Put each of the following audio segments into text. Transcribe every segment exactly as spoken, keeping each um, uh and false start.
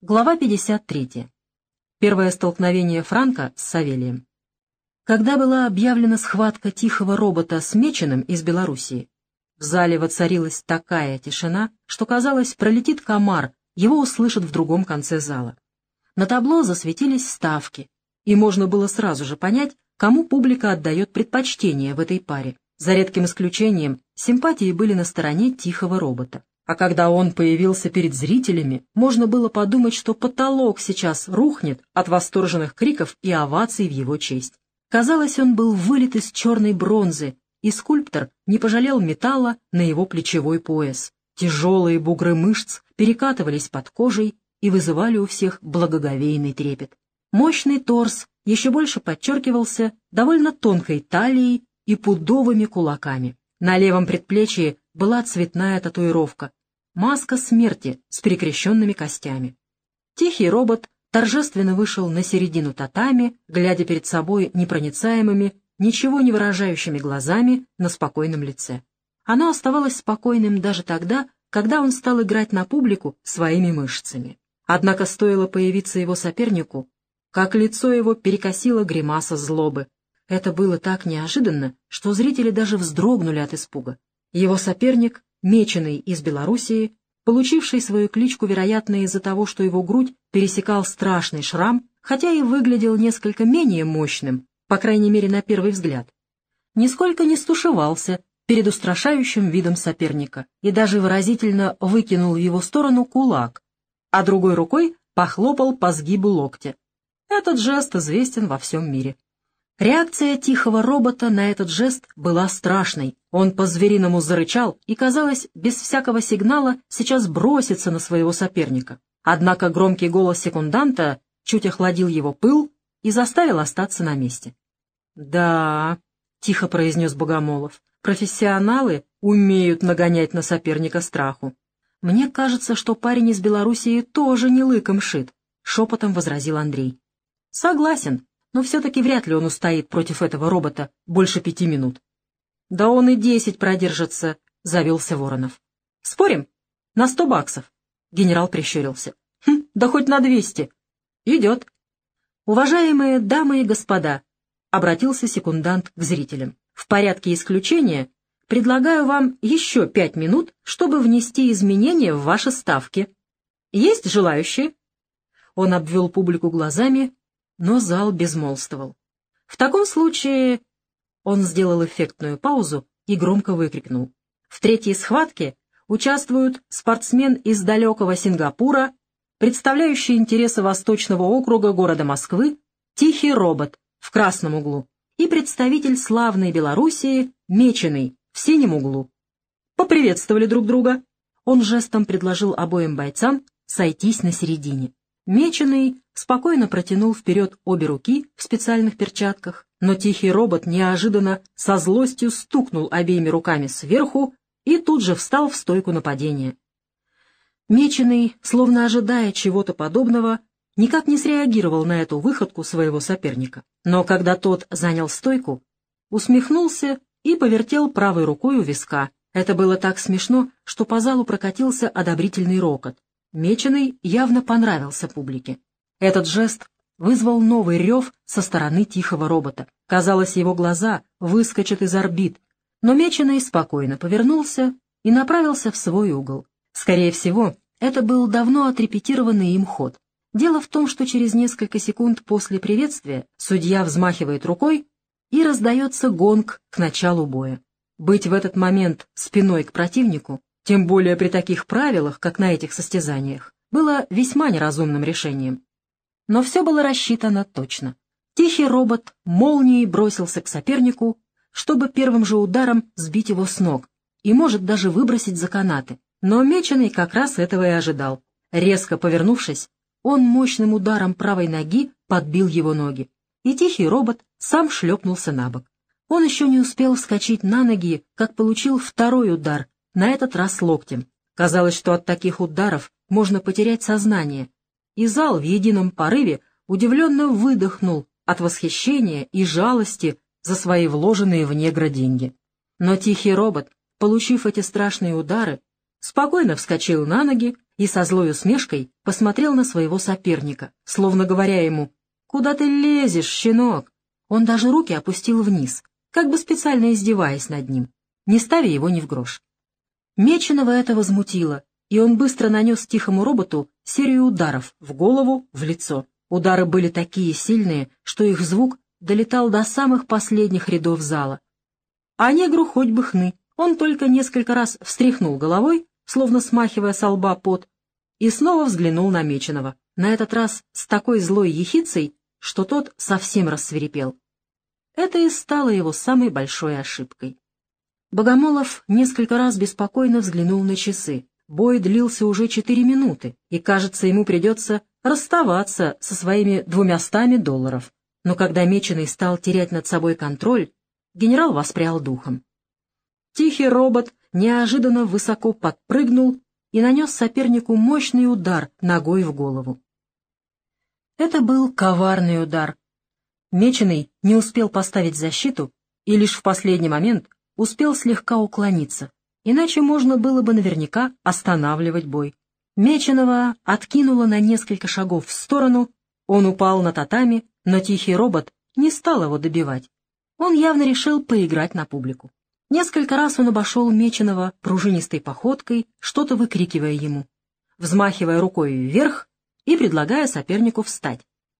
Глава пятьдесят третья. Первое столкновение Франка с Савелием. Когда была объявлена схватка тихого робота с Меченым из Белоруссии, в зале воцарилась такая тишина, что, казалось, пролетит комар, его услышат в другом конце зала. На табло засветились ставки, и можно было сразу же понять, кому публика отдает предпочтение в этой паре. За редким исключением, симпатии были на стороне тихого робота. А когда он появился перед зрителями, можно было подумать, что потолок сейчас рухнет от восторженных криков и оваций в его честь. Казалось, он был вылит из черной бронзы, и скульптор не пожалел металла на его плечевой пояс. Тяжелые бугры мышц перекатывались под кожей и вызывали у всех благоговейный трепет. Мощный торс еще больше подчеркивался довольно тонкой талией и пудовыми кулаками. На левом предплечье была цветная татуировка — маска смерти с перекрещенными костями. Тихий робот торжественно вышел на середину татами, глядя перед собой непроницаемыми, ничего не выражающими глазами на спокойном лице. Оно оставалось спокойным даже тогда, когда он стал играть на публику своими мышцами. Однако стоило появиться его сопернику, как лицо его перекосило гримаса злобы. Это было так неожиданно, что зрители даже вздрогнули от испуга. Его соперник, Меченый из Белоруссии, получивший свою кличку, вероятно, из-за того, что его грудь пересекал страшный шрам, хотя и выглядел несколько менее мощным, по крайней мере, на первый взгляд, нисколько не стушевался перед устрашающим видом соперника и даже выразительно выкинул в его сторону кулак, а другой рукой похлопал по сгибу локтя. Этот жест известен во всем мире. Реакция тихого робота на этот жест была страшной. Он по-звериному зарычал и, казалось, без всякого сигнала сейчас бросится на своего соперника. Однако громкий голос секунданта чуть охладил его пыл и заставил остаться на месте. «Да», — тихо произнес Богомолов, — «профессионалы умеют нагонять на соперника страху». «Мне кажется, что парень из Белоруссии тоже не лыком шит», — шепотом возразил Андрей. «Согласен. Но все-таки вряд ли он устоит против этого робота больше пяти минут». «Да он и десять продержится», — завелся Воронов. «Спорим? На сто баксов?» — генерал прищурился. «Хм, да хоть на двести». «Идет». «Уважаемые дамы и господа», — обратился секундант к зрителям, «в порядке исключения предлагаю вам еще пять минут, чтобы внести изменения в ваши ставки. Есть желающие?» Он обвел публику глазами, но зал безмолвствовал. «В таком случае...» Он сделал эффектную паузу и громко выкрикнул. «В третьей схватке участвуют спортсмен из далекого Сингапура, представляющий интересы Восточного округа города Москвы, Тихий робот в красном углу, и представитель славной Белоруссии, Меченый, в синем углу». Поприветствовали друг друга. Он жестом предложил обоим бойцам сойтись на середине. Меченый спокойно протянул вперед обе руки в специальных перчатках, но тихий робот неожиданно со злостью стукнул обеими руками сверху и тут же встал в стойку нападения. Меченый, словно ожидая чего-то подобного, никак не среагировал на эту выходку своего соперника. Но когда тот занял стойку, усмехнулся и повертел правой рукой у виска. Это было так смешно, что по залу прокатился одобрительный рокот. Меченый явно понравился публике. Этот жест вызвал новый рев со стороны тихого робота. Казалось, его глаза выскочат из орбит, но Меченый спокойно повернулся и направился в свой угол. Скорее всего, это был давно отрепетированный им ход. Дело в том, что через несколько секунд после приветствия судья взмахивает рукой и раздается гонг к началу боя. Быть в этот момент спиной к противнику, тем более при таких правилах, как на этих состязаниях, было весьма неразумным решением. Но все было рассчитано точно. Тихий робот молнией бросился к сопернику, чтобы первым же ударом сбить его с ног и, может, даже выбросить за канаты. Но Меченый как раз этого и ожидал. Резко повернувшись, он мощным ударом правой ноги подбил его ноги, и тихий робот сам шлепнулся на бок. Он еще не успел вскочить на ноги, как получил второй удар, на этот раз локтем. Казалось, что от таких ударов можно потерять сознание, и зал в едином порыве удивленно выдохнул от восхищения и жалости за свои вложенные в негра деньги. Но тихий робот, получив эти страшные удары, спокойно вскочил на ноги и со злой усмешкой посмотрел на своего соперника, словно говоря ему: «Куда ты лезешь, щенок?» Он даже руки опустил вниз, как бы специально издеваясь над ним, не ставя его ни в грош. Меченого это возмутило, и он быстро нанес тихому роботу серию ударов в голову, в лицо. Удары были такие сильные, что их звук долетал до самых последних рядов зала. А негру хоть бы хны, он только несколько раз встряхнул головой, словно смахивая со лба пот, и снова взглянул на Меченого, на этот раз с такой злой ехицей, что тот совсем рассвирепел. Это и стало его самой большой ошибкой. Богомолов несколько раз беспокойно взглянул на часы. Бой длился уже четыре минуты, и, кажется, ему придется расставаться со своими двумястами долларов. Но когда Меченый стал терять над собой контроль, генерал воспрял духом. Тихий робот неожиданно высоко подпрыгнул и нанес сопернику мощный удар ногой в голову. Это был коварный удар. Меченый не успел поставить защиту и лишь в последний момент успел слегка уклониться, иначе можно было бы наверняка останавливать бой. Меченого откинуло на несколько шагов в сторону, он упал на татами, но тихий робот не стал его добивать. Он явно решил поиграть на публику. Несколько раз он обошел Меченого пружинистой походкой, что-то выкрикивая ему, взмахивая рукой вверх и предлагая сопернику встать.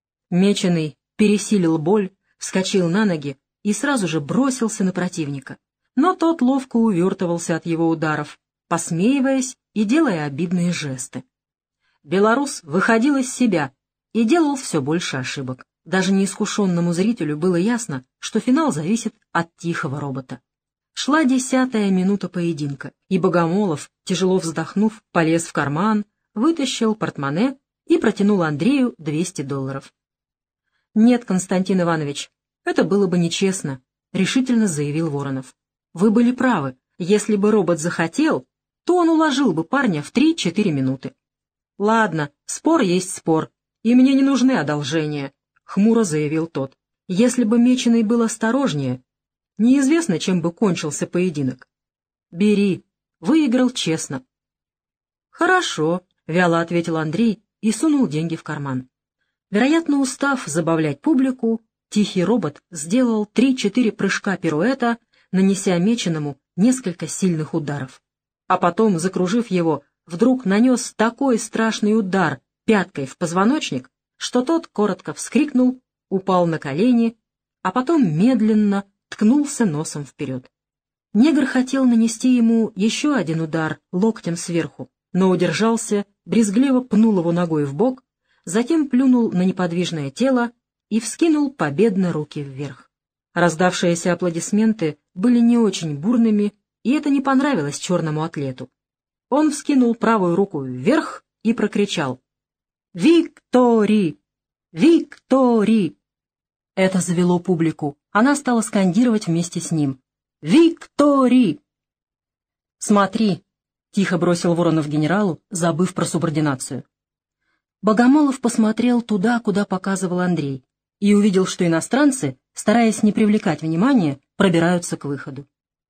Меченый пересилил боль, вскочил на ноги и сразу же бросился на противника. Но тот ловко увертывался от его ударов, посмеиваясь и делая обидные жесты. Белорус выходил из себя и делал все больше ошибок. Даже неискушенному зрителю было ясно, что финал зависит от тихого робота. Шла десятая минута поединка, и Богомолов, тяжело вздохнув, полез в карман, вытащил портмоне и протянул Андрею двести долларов. «Нет, Константин Иванович, это было бы нечестно», — решительно заявил Воронов. «Вы были правы. Если бы робот захотел, то он уложил бы парня в три-четыре минуты». «Ладно, спор есть спор, и мне не нужны одолжения», — хмуро заявил тот. «Если бы Меченый был осторожнее, неизвестно, чем бы кончился поединок. Бери, выиграл честно». «Хорошо», — вяло ответил Андрей и сунул деньги в карман. Вероятно, устав забавлять публику, тихий робот сделал три-четыре прыжка пируэта, нанеся Меченому несколько сильных ударов. А потом, закружив его, вдруг нанес такой страшный удар пяткой в позвоночник, что тот коротко вскрикнул, упал на колени, а потом медленно ткнулся носом вперед. Негр хотел нанести ему еще один удар локтем сверху, но удержался, брезгливо пнул его ногой в бок, затем плюнул на неподвижное тело и вскинул победно руки вверх. Раздавшиеся аплодисменты были не очень бурными, и это не понравилось черному атлету. Он вскинул правую руку вверх и прокричал: «Виктори! Виктори!» Это завело публику. Она стала скандировать вместе с ним: «Виктори!» «Смотри!» — тихо бросил Воронов генералу, забыв про субординацию. Богомолов посмотрел туда, куда показывал Андрей, и увидел, что иностранцы, стараясь не привлекать внимания, пробираются к выходу.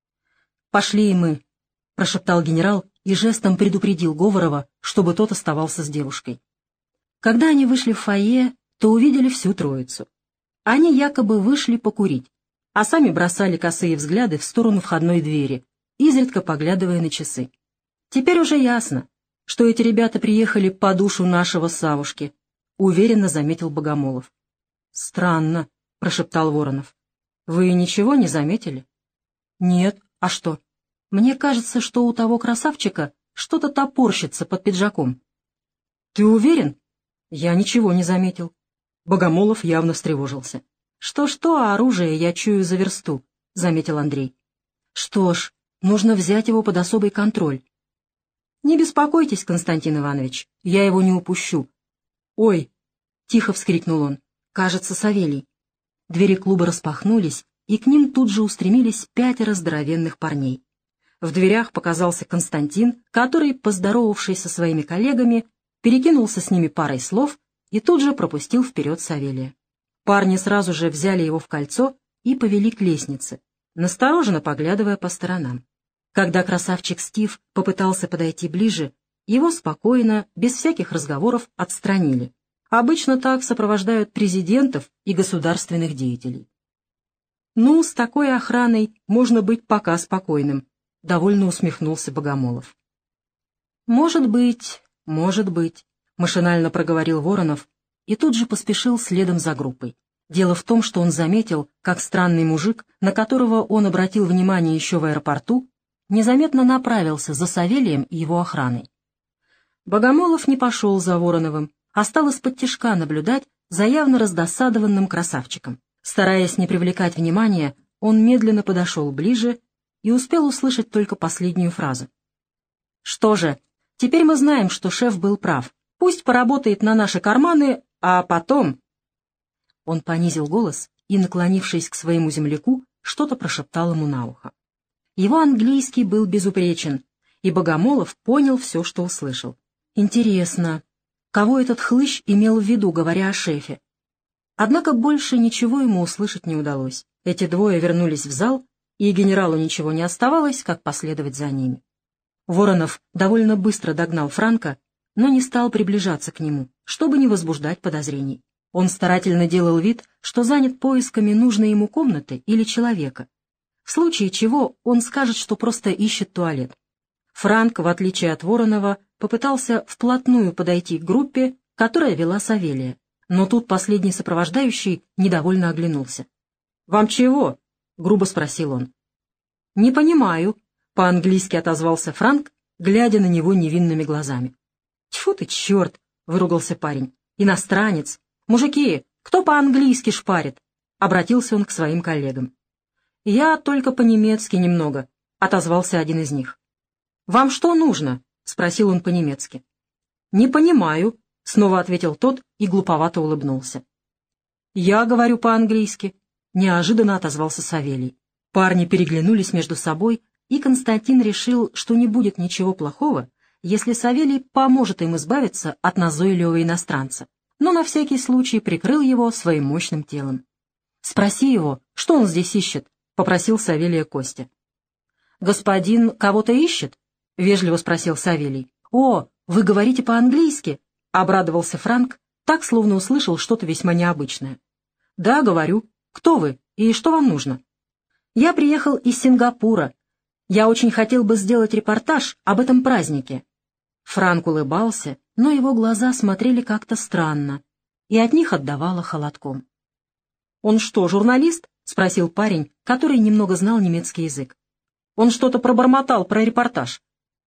«Пошли и мы», — прошептал генерал и жестом предупредил Говорова, чтобы тот оставался с девушкой. Когда они вышли в фойе, то увидели всю троицу. Они якобы вышли покурить, а сами бросали косые взгляды в сторону входной двери, изредка поглядывая на часы. Теперь уже ясно, что эти ребята приехали по душу нашего Савушки, — уверенно заметил Богомолов. — Странно, — прошептал Воронов. — Вы ничего не заметили? — Нет. А что? Мне кажется, что у того красавчика что-то топорщится под пиджаком. — Ты уверен? Я ничего не заметил. Богомолов явно встревожился. — Что-что, а оружие я чую за версту, — заметил Андрей. — Что ж, нужно взять его под особый контроль. «Не беспокойтесь, Константин Иванович, я его не упущу». «Ой!» — тихо вскрикнул он. «Кажется, Савелий». Двери клуба распахнулись, и к ним тут же устремились пятеро здоровенных парней. В дверях показался Константин, который, поздоровавшись со своими коллегами, перекинулся с ними парой слов и тут же пропустил вперед Савелия. Парни сразу же взяли его в кольцо и повели к лестнице, настороженно поглядывая по сторонам. Когда красавчик Стив попытался подойти ближе, его спокойно, без всяких разговоров, отстранили. Обычно так сопровождают президентов и государственных деятелей. «Ну, с такой охраной можно быть пока спокойным», — довольно усмехнулся Богомолов. «Может быть, может быть», — машинально проговорил Воронов и тут же поспешил следом за группой. Дело в том, что он заметил, как странный мужик, на которого он обратил внимание еще в аэропорту, незаметно направился за Савелием и его охраной. Богомолов не пошел за Вороновым, а стал из-под тишка наблюдать за явно раздосадованным красавчиком. Стараясь не привлекать внимания, он медленно подошел ближе и успел услышать только последнюю фразу. «Что же, теперь мы знаем, что шеф был прав. Пусть поработает на наши карманы, а потом...» Он понизил голос и, наклонившись к своему земляку, что-то прошептал ему на ухо. Его английский был безупречен, и Богомолов понял все, что услышал. Интересно, кого этот хлыщ имел в виду, говоря о шефе? Однако больше ничего ему услышать не удалось. Эти двое вернулись в зал, и генералу ничего не оставалось, как последовать за ними. Воронов довольно быстро догнал Франка, но не стал приближаться к нему, чтобы не возбуждать подозрений. Он старательно делал вид, что занят поисками нужной ему комнаты или человека, в случае чего он скажет, что просто ищет туалет. Франк, в отличие от Воронова, попытался вплотную подойти к группе, которая вела Савелия, но тут последний сопровождающий недовольно оглянулся. «Вам чего?» — грубо спросил он. «Не понимаю», — по-английски отозвался Франк, глядя на него невинными глазами. «Тьфу ты, черт!» — выругался парень. «Иностранец! Мужики, кто по-английски шпарит?» — обратился он к своим коллегам. «Я только по-немецки немного», — отозвался один из них. «Вам что нужно?» — спросил он по-немецки. «Не понимаю», — снова ответил тот и глуповато улыбнулся. «Я говорю по-английски», — неожиданно отозвался Савелий. Парни переглянулись между собой, и Константин решил, что не будет ничего плохого, если Савелий поможет им избавиться от назойливого иностранца, но на всякий случай прикрыл его своим мощным телом. «Спроси его, что он здесь ищет?» — попросил Савелия Костя. «Господин кого-то ищет?» — вежливо спросил Савелий. «О, вы говорите по-английски?» — обрадовался Франк, так, словно услышал что-то весьма необычное. «Да, говорю. Кто вы и что вам нужно?» «Я приехал из Сингапура. Я очень хотел бы сделать репортаж об этом празднике». Франк улыбался, но его глаза смотрели как-то странно, и от них отдавало холодком. «Он что, журналист?» — спросил парень, который немного знал немецкий язык. «Он что-то пробормотал про репортаж».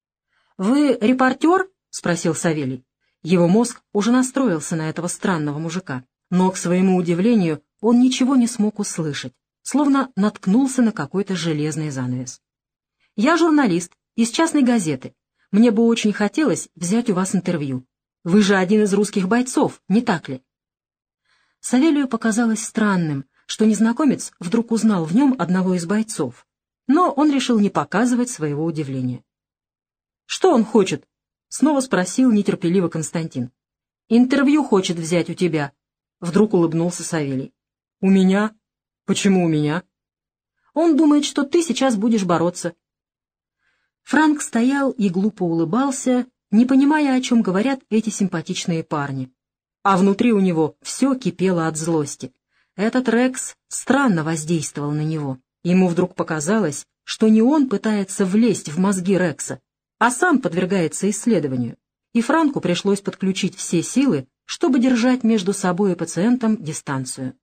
«Вы репортер?» — спросил Савелий. Его мозг уже настроился на этого странного мужика, но, к своему удивлению, он ничего не смог услышать, словно наткнулся на какой-то железный занавес. «Я журналист из частной газеты. Мне бы очень хотелось взять у вас интервью. Вы же один из русских бойцов, не так ли?» Савелию показалось странным, что незнакомец вдруг узнал в нем одного из бойцов, но он решил не показывать своего удивления. «Что он хочет?» — снова спросил нетерпеливо Константин. «Интервью хочет взять у тебя», — вдруг улыбнулся Савелий. «У меня? Почему у меня?» «Он думает, что ты сейчас будешь бороться». Франк стоял и глупо улыбался, не понимая, о чем говорят эти симпатичные парни. А внутри у него все кипело от злости. Этот Рекс странно воздействовал на него. Ему вдруг показалось, что не он пытается влезть в мозги Рекса, а сам подвергается исследованию. И Франку пришлось подключить все силы, чтобы держать между собой и пациентом дистанцию.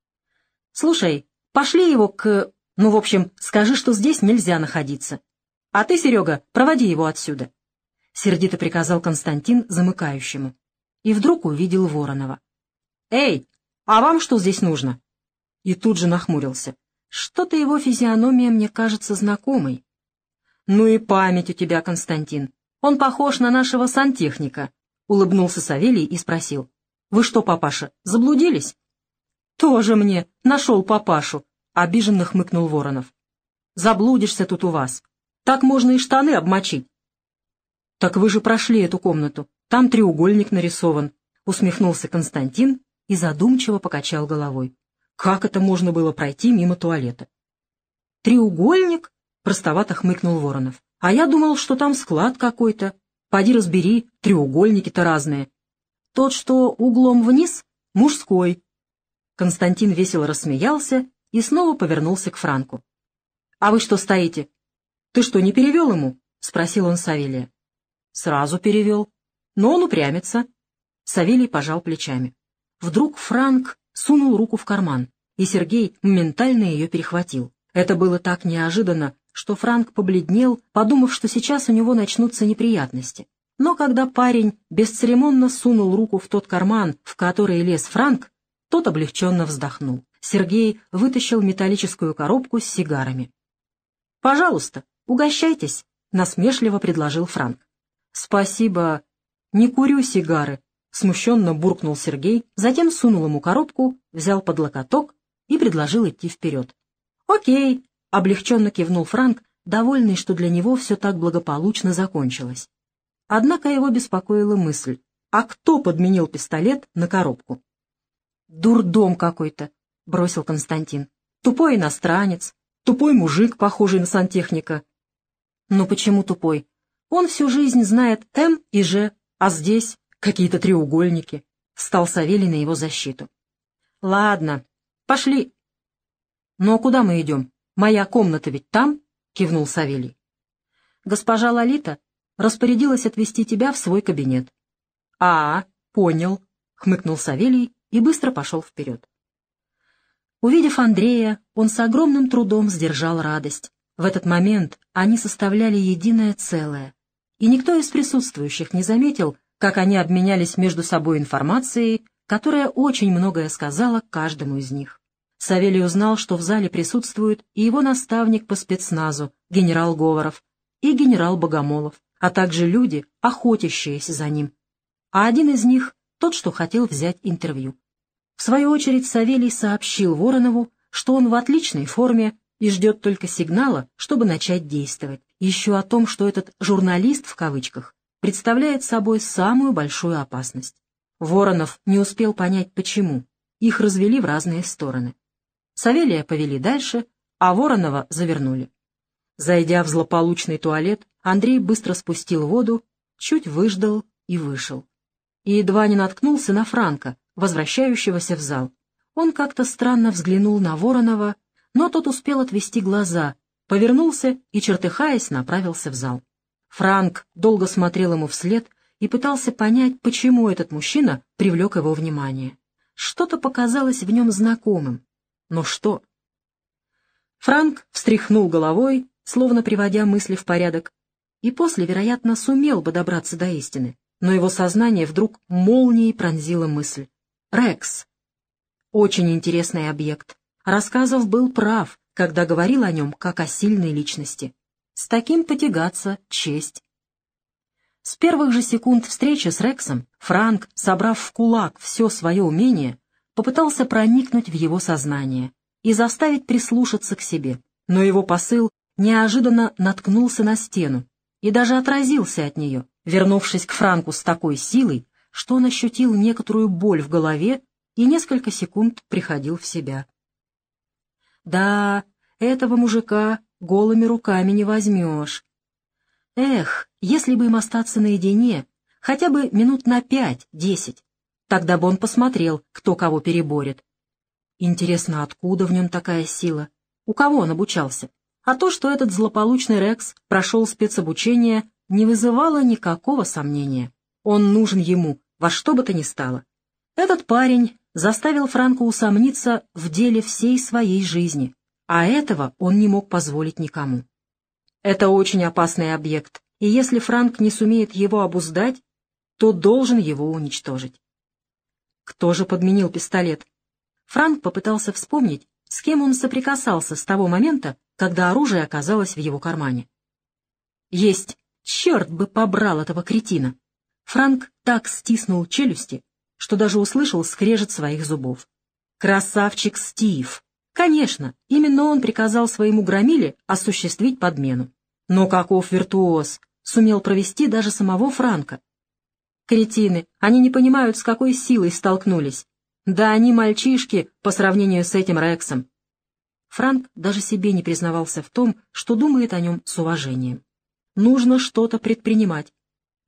«Слушай, пошли его к... Ну, в общем, скажи, что здесь нельзя находиться. А ты, Серега, проводи его отсюда», — сердито приказал Константин замыкающему. И вдруг увидел Воронова. «Эй, а вам что здесь нужно?» И тут же нахмурился. Что-то его физиономия мне кажется знакомой. «Ну и память у тебя, Константин. Он похож на нашего сантехника», — улыбнулся Савелий и спросил. «Вы что, папаша, заблудились?» «Тоже мне нашел папашу», — обиженно хмыкнул Воронов. «Заблудишься тут у вас. Так можно и штаны обмочить». «Так вы же прошли эту комнату. Там треугольник нарисован», — усмехнулся Константин и задумчиво покачал головой. «Как это можно было пройти мимо туалета?» «Треугольник?» — простовато хмыкнул Воронов. «А я думал, что там склад какой-то. Поди разбери, треугольники-то разные. Тот, что углом вниз, мужской. Константин весело рассмеялся и снова повернулся к Франку. — А вы что стоите? Ты что, не перевел ему? — спросил он Савелия. — Сразу перевел. Но он упрямится. Савелий пожал плечами. Вдруг Франк сунул руку в карман, и Сергей моментально ее перехватил. Это было так неожиданно, что Франк побледнел, подумав, что сейчас у него начнутся неприятности. Но когда парень бесцеремонно сунул руку в тот карман, в который лез Франк, тот облегченно вздохнул. Сергей вытащил металлическую коробку с сигарами. — Пожалуйста, угощайтесь, — насмешливо предложил Франк. — Спасибо, не курю сигары, — смущенно буркнул Сергей, затем сунул ему коробку, взял под локоток и предложил идти вперед. — Окей, — облегченно кивнул Франк, довольный, что для него все так благополучно закончилось. Однако его беспокоила мысль, а кто подменил пистолет на коробку? — Дурдом какой-то, — бросил Константин. — Тупой иностранец, тупой мужик, похожий на сантехника. — Но почему тупой? Он всю жизнь знает М и Ж, а здесь какие-то треугольники. Встал Савелий на его защиту. — Ладно, пошли. — Ну а куда мы идем? Моя комната ведь там? — кивнул Савелий. — Госпожа Лолита распорядилась отвезти тебя в свой кабинет. — А, понял, — хмыкнул Савелий и быстро пошел вперед. Увидев Андрея, он с огромным трудом сдержал радость. В этот момент они составляли единое целое, и никто из присутствующих не заметил, как они обменялись между собой информацией, которая очень многое сказала каждому из них. Савелий узнал, что в зале присутствует и его наставник по спецназу, генерал Говоров, и генерал Богомолов, а также люди, охотящиеся за ним. А один из них — тот, что хотел взять интервью. В свою очередь Савелий сообщил Воронову, что он в отличной форме и ждет только сигнала, чтобы начать действовать. Еще о том, что этот «журналист» в кавычках представляет собой самую большую опасность. Воронов не успел понять, почему. Их развели в разные стороны. Савелия повели дальше, а Воронова завернули. Зайдя в злополучный туалет, Андрей быстро спустил воду, чуть выждал и вышел. И едва не наткнулся на Франка, возвращающегося в зал. Он как-то странно взглянул на Воронова, но тот успел отвести глаза, повернулся и, чертыхаясь, направился в зал. Франк долго смотрел ему вслед и пытался понять, почему этот мужчина привлек его внимание. Что-то показалось в нем знакомым. Но что? Франк встряхнул головой, словно приводя мысли в порядок, и после, вероятно, сумел бы добраться до истины, но его сознание вдруг молнией пронзила мысль. Рекс. Очень интересный объект. Рассказов был прав, когда говорил о нем как о сильной личности. С таким потягаться — честь. С первых же секунд встречи с Рексом Франк, собрав в кулак все свое умение, попытался проникнуть в его сознание и заставить прислушаться к себе, но его посыл неожиданно наткнулся на стену и даже отразился от нее, вернувшись к Франку с такой силой, что он ощутил некоторую боль в голове и несколько секунд приходил в себя. Да, этого мужика голыми руками не возьмешь. Эх, если бы им остаться наедине, хотя бы минут на пять-десять, тогда бы он посмотрел, кто кого переборет. Интересно, откуда в нем такая сила? У кого он обучался? А то, что этот злополучный Рекс прошел спецобучение, не вызывало никакого сомнения. Он нужен ему, во что бы то ни стало. Этот парень заставил Франка усомниться в деле всей своей жизни, а этого он не мог позволить никому. Это очень опасный объект, и если Франк не сумеет его обуздать, то должен его уничтожить. Кто же подменил пистолет? Франк попытался вспомнить, с кем он соприкасался с того момента, когда оружие оказалось в его кармане. Есть! Черт бы побрал этого кретина! Франк так стиснул челюсти, что даже услышал скрежет своих зубов. Красавчик Стив! Конечно, именно он приказал своему громиле осуществить подмену. Но каков виртуоз! Сумел провести даже самого Франка. Кретины, они не понимают, с какой силой столкнулись. Да они мальчишки по сравнению с этим Рексом. Франк даже себе не признавался в том, что думает о нем с уважением. Нужно что-то предпринимать.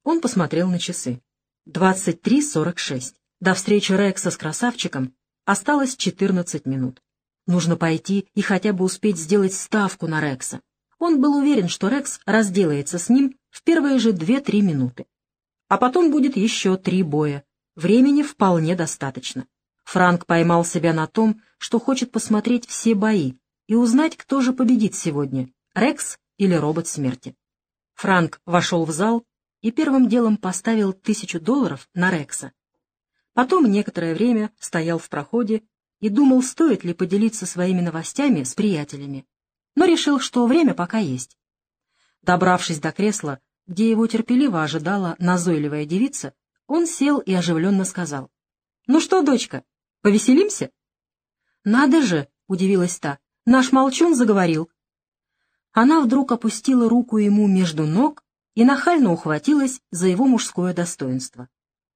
Он посмотрел на часы. двадцать три сорок шесть. До встречи Рекса с красавчиком осталось четырнадцать минут. Нужно пойти и хотя бы успеть сделать ставку на Рекса. Он был уверен, что Рекс разделается с ним в первые же две-три минуты. А потом будет еще три боя. Времени вполне достаточно. Франк поймал себя на том, что хочет посмотреть все бои и узнать, кто же победит сегодня, Рекс или робот смерти. Франк вошел в зал и первым делом поставил тысячу долларов на Рекса. Потом некоторое время стоял в проходе и думал, стоит ли поделиться своими новостями с приятелями, но решил, что время пока есть. Добравшись до кресла, где его терпеливо ожидала назойливая девица, он сел и оживленно сказал: «Ну что, дочка, повеселимся?» «Надо же!» — удивилась та. «Наш молчун заговорил». Она вдруг опустила руку ему между ног и нахально ухватилась за его мужское достоинство.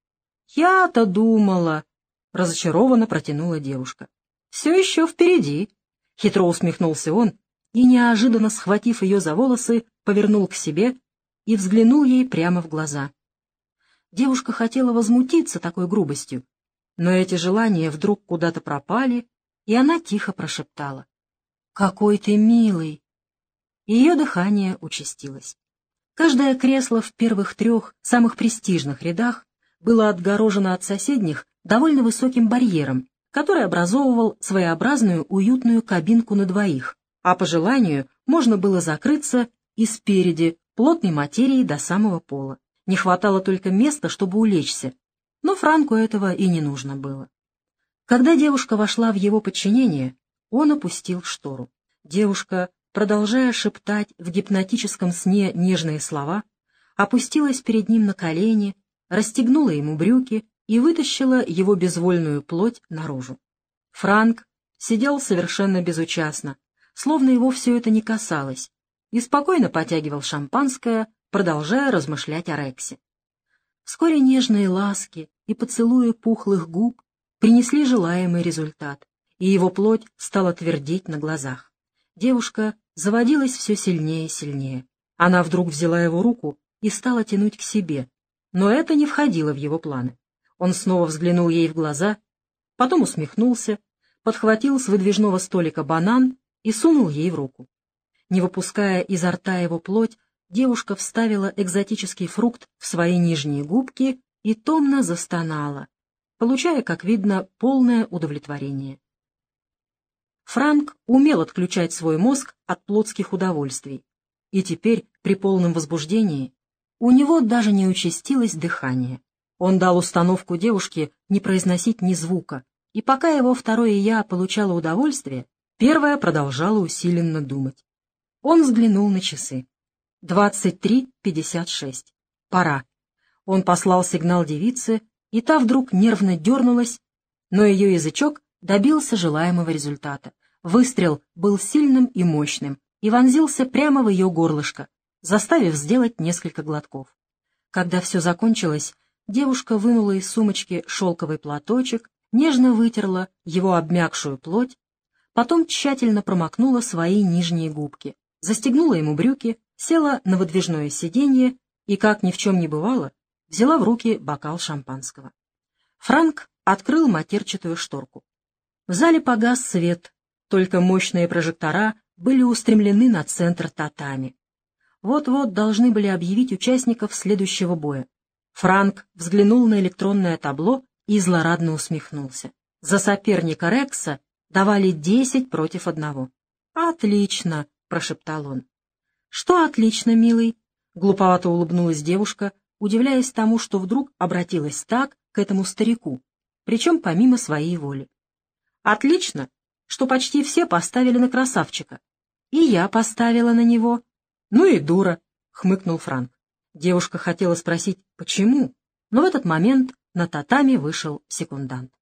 «Я-то думала...» — разочарованно протянула девушка. «Все еще впереди», — хитро усмехнулся он и, неожиданно схватив ее за волосы, повернул к себе и взглянул ей прямо в глаза. Девушка хотела возмутиться такой грубостью, но эти желания вдруг куда-то пропали, и она тихо прошептала: «Какой ты милый!» Ее дыхание участилось. Каждое кресло в первых трех, самых престижных рядах было отгорожено от соседних довольно высоким барьером, который образовывал своеобразную уютную кабинку на двоих, а по желанию можно было закрыться и спереди плотной материей до самого пола. Не хватало только места, чтобы улечься, но Франку этого и не нужно было. Когда девушка вошла в его подчинение, он опустил штору. Девушка, продолжая шептать в гипнотическом сне нежные слова, опустилась перед ним на колени, расстегнула ему брюки и вытащила его безвольную плоть наружу. Франк сидел совершенно безучастно, словно его все это не касалось, и спокойно потягивал шампанское, продолжая размышлять о Рексе. Вскоре нежные ласки и поцелуи пухлых губ принесли желаемый результат, и его плоть стала твердеть на глазах. Девушка заводилась все сильнее и сильнее. Она вдруг взяла его руку и стала тянуть к себе, но это не входило в его планы. Он снова взглянул ей в глаза, потом усмехнулся, подхватил с выдвижного столика банан и сунул ей в руку. Не выпуская изо рта его плоть, девушка вставила экзотический фрукт в свои нижние губки и томно застонала, получая, как видно, полное удовлетворение. Франк умел отключать свой мозг от плотских удовольствий, и теперь, при полном возбуждении, у него даже не участилось дыхание. Он дал установку девушке не произносить ни звука, и пока его второе «я» получало удовольствие, первое продолжало усиленно думать. Он взглянул на часы. двадцать три пятьдесят шесть. Пора. Он послал сигнал девице, и та вдруг нервно дернулась, но ее язычок добился желаемого результата. Выстрел был сильным и мощным и вонзился прямо в ее горлышко, заставив сделать несколько глотков. Когда все закончилось, девушка вынула из сумочки шелковый платочек, нежно вытерла его обмякшую плоть, потом тщательно промокнула свои нижние губки, застегнула ему брюки, села на выдвижное сиденье и, как ни в чем не бывало, взяла в руки бокал шампанского. Франк открыл матерчатую шторку. В зале погас свет, только мощные прожектора были устремлены на центр татами. Вот-вот должны были объявить участников следующего боя. Франк взглянул на электронное табло и злорадно усмехнулся. За соперника Рекса давали десять против одного. «Отлично!» — прошептал он. «Что отлично, милый?» — глуповато улыбнулась девушка, удивляясь тому, что вдруг обратилась так к этому старику, причем помимо своей воли. «Отлично, что почти все поставили на красавчика. И я поставила на него». «Ну и дура», — хмыкнул Франк. Девушка хотела спросить, почему, но в этот момент на татами вышел секундант.